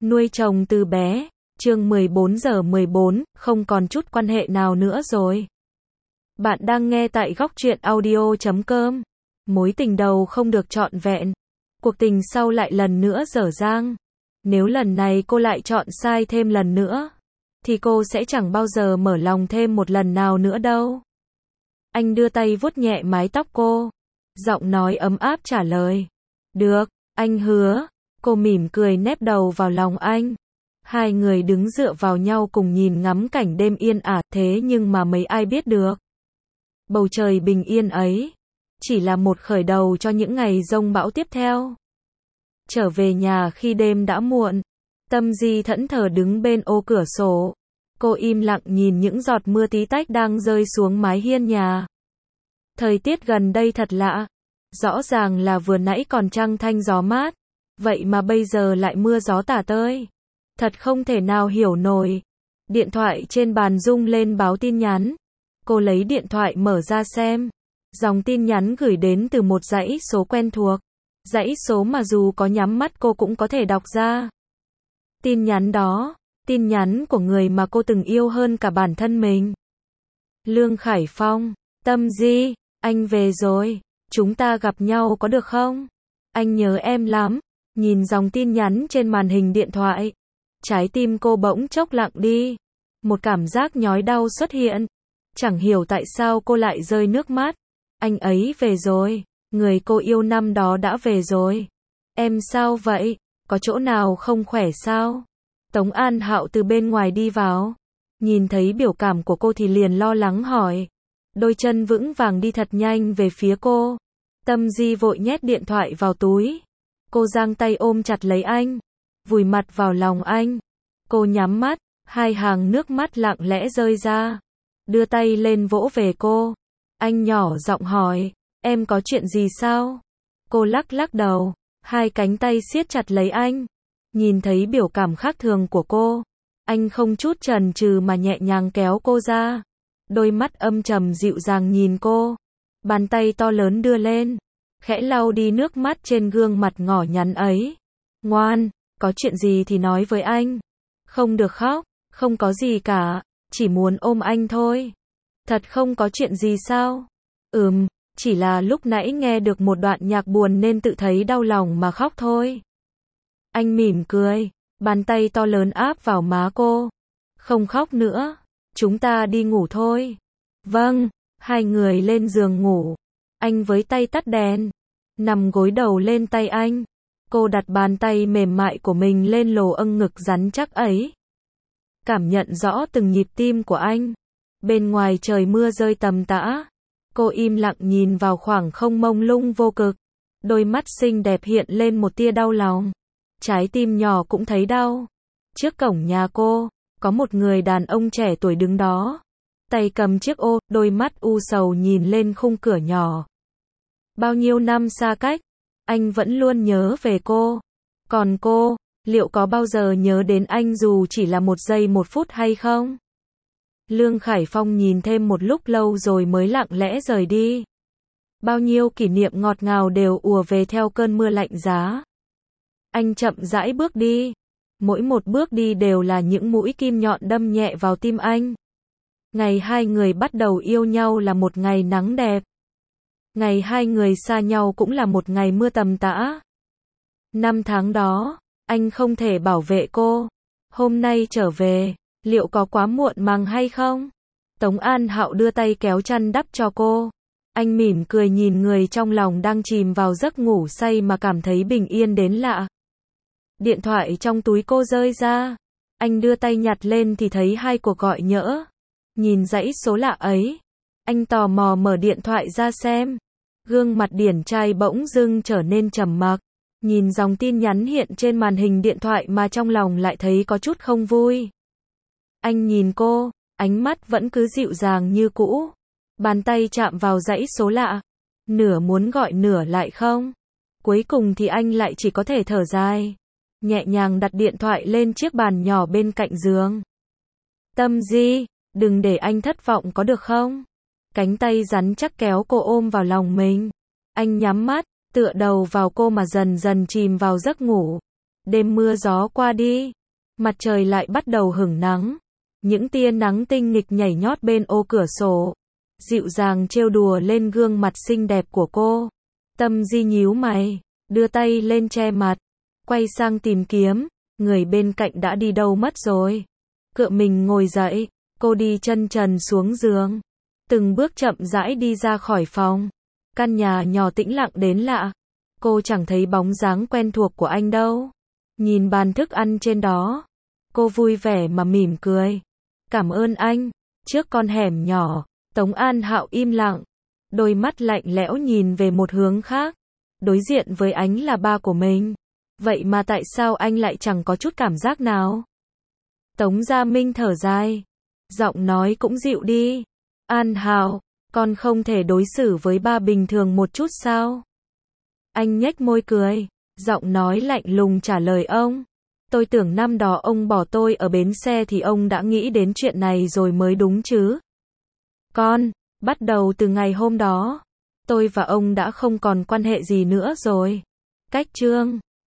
Nuôi chồng từ bé. Chương 14:14, không còn chút quan hệ nào nữa rồi. Bạn đang nghe tại góc truyện audio.com. Mối tình đầu không được trọn vẹn. Cuộc tình sau lại lần nữa dở dang. Nếu lần này cô lại chọn sai thêm lần nữa, thì cô sẽ chẳng bao giờ mở lòng thêm một lần nào nữa đâu. Anh đưa tay vuốt nhẹ mái tóc cô. Giọng nói ấm áp trả lời. Được, anh hứa. Cô mỉm cười nép đầu vào lòng anh. Hai người đứng dựa vào nhau cùng nhìn ngắm cảnh đêm yên ả, thế nhưng mà mấy ai biết được. Bầu trời bình yên ấy, chỉ là một khởi đầu cho những ngày giông bão tiếp theo. Trở về nhà khi đêm đã muộn, Tâm Di thẫn thờ đứng bên ô cửa sổ. Cô im lặng nhìn những giọt mưa tí tách đang rơi xuống mái hiên nhà. Thời tiết gần đây thật lạ. Rõ ràng là vừa nãy còn trăng thanh gió mát, vậy mà bây giờ lại mưa gió tả tơi. Thật không thể nào hiểu nổi. Điện thoại trên bàn rung lên báo tin nhắn. Cô lấy điện thoại mở ra xem. Dòng tin nhắn gửi đến từ một dãy số quen thuộc. Dãy số mà dù có nhắm mắt cô cũng có thể đọc ra. Tin nhắn đó, tin nhắn của người mà cô từng yêu hơn cả bản thân mình. Lương Khải Phong, Tâm Di, anh về rồi, chúng ta gặp nhau có được không? Anh nhớ em lắm. Nhìn dòng tin nhắn trên màn hình điện thoại, trái tim cô bỗng chốc lặng đi. Một cảm giác nhói đau xuất hiện. Chẳng hiểu tại sao cô lại rơi nước mắt. Anh ấy về rồi, người cô yêu năm đó đã về rồi. Em sao vậy? Có chỗ nào không khỏe sao? Tống An Hạo từ bên ngoài đi vào. Nhìn thấy biểu cảm của cô thì liền lo lắng hỏi. Đôi chân vững vàng đi thật nhanh về phía cô. Tâm Di vội nhét điện thoại vào túi. Cô giang tay ôm chặt lấy anh, vùi mặt vào lòng anh. Cô nhắm mắt, hai hàng nước mắt lặng lẽ rơi ra. Đưa tay lên vỗ về cô. Anh nhỏ giọng hỏi, em có chuyện gì sao? Cô lắc lắc đầu, hai cánh tay siết chặt lấy anh. Nhìn thấy biểu cảm khác thường của cô, anh không chút chần chừ mà nhẹ nhàng kéo cô ra. Đôi mắt âm trầm dịu dàng nhìn cô. Bàn tay to lớn đưa lên, khẽ lau đi nước mắt trên gương mặt ngỏ nhắn ấy. Ngoan, có chuyện gì thì nói với anh. Không được khóc, không có gì cả, chỉ muốn ôm anh thôi. Thật không có chuyện gì sao? Chỉ là lúc nãy nghe được một đoạn nhạc buồn nên tự thấy đau lòng mà khóc thôi. Anh mỉm cười, bàn tay to lớn áp vào má cô. Không khóc nữa, chúng ta đi ngủ thôi. Vâng, hai người lên giường ngủ. Anh với tay tắt đèn, nằm gối đầu lên tay anh. Cô đặt bàn tay mềm mại của mình lên lồ âng ngực rắn chắc ấy. Cảm nhận rõ từng nhịp tim của anh. Bên ngoài trời mưa rơi tầm tã. Cô im lặng nhìn vào khoảng không mông lung vô cực. Đôi mắt xinh đẹp hiện lên một tia đau lòng. Trái tim nhỏ cũng thấy đau. Trước cổng nhà cô, có một người đàn ông trẻ tuổi đứng đó. Tay cầm chiếc ô, đôi mắt u sầu nhìn lên khung cửa nhỏ. Bao nhiêu năm xa cách, anh vẫn luôn nhớ về cô. Còn cô, liệu có bao giờ nhớ đến anh dù chỉ là một giây một phút hay không? Lương Khải Phong nhìn thêm một lúc lâu rồi mới lặng lẽ rời đi. Bao nhiêu kỷ niệm ngọt ngào đều ùa về theo cơn mưa lạnh giá. Anh chậm rãi bước đi. Mỗi một bước đi đều là những mũi kim nhọn đâm nhẹ vào tim anh. Ngày hai người bắt đầu yêu nhau là một ngày nắng đẹp. Ngày hai người xa nhau cũng là một ngày mưa tầm tã. Năm tháng đó, anh không thể bảo vệ cô. Hôm nay trở về, liệu có quá muộn màng hay không? Tống An Hạo đưa tay kéo chăn đắp cho cô. Anh mỉm cười nhìn người trong lòng đang chìm vào giấc ngủ say mà cảm thấy bình yên đến lạ. Điện thoại trong túi cô rơi ra. Anh đưa tay nhặt lên thì thấy hai cuộc gọi nhỡ. Nhìn dãy số lạ ấy, anh tò mò mở điện thoại ra xem. Gương mặt điển trai bỗng dưng trở nên trầm mặc. Nhìn dòng tin nhắn hiện trên màn hình điện thoại mà trong lòng lại thấy có chút không vui. Anh nhìn cô, ánh mắt vẫn cứ dịu dàng như cũ. Bàn tay chạm vào dãy số lạ. Nửa muốn gọi nửa lại không. Cuối cùng thì anh lại chỉ có thể thở dài. Nhẹ nhàng đặt điện thoại lên chiếc bàn nhỏ bên cạnh giường. Tâm Di, đừng để anh thất vọng có được không? Cánh tay rắn chắc kéo cô ôm vào lòng mình. Anh nhắm mắt, tựa đầu vào cô mà dần dần chìm vào giấc ngủ. Đêm mưa gió qua đi, mặt trời lại bắt đầu hửng nắng. Những tia nắng tinh nghịch nhảy nhót bên ô cửa sổ, dịu dàng trêu đùa lên gương mặt xinh đẹp của cô. Tâm Di nhíu mày, đưa tay lên che mặt, quay sang tìm kiếm, người bên cạnh đã đi đâu mất rồi. Cựa mình ngồi dậy, cô đi chân trần xuống giường, từng bước chậm rãi đi ra khỏi phòng. Căn nhà nhỏ tĩnh lặng đến lạ, cô chẳng thấy bóng dáng quen thuộc của anh đâu. Nhìn bàn thức ăn trên đó, cô vui vẻ mà mỉm cười. Cảm ơn anh. Trước con hẻm nhỏ, Tống An Hạo im lặng, đôi mắt lạnh lẽo nhìn về một hướng khác. Đối diện với anh là ba của mình. Vậy mà tại sao anh lại chẳng có chút cảm giác nào? Tống Gia Minh thở dài, giọng nói cũng dịu đi. An Hạo, con không thể đối xử với ba bình thường một chút sao? Anh nhếch môi cười, giọng nói lạnh lùng trả lời ông. Tôi tưởng năm đó ông bỏ tôi ở bến xe thì ông đã nghĩ đến chuyện này rồi mới đúng chứ. Con, bắt đầu từ ngày hôm đó, tôi và ông đã không còn quan hệ gì nữa rồi. Cách chương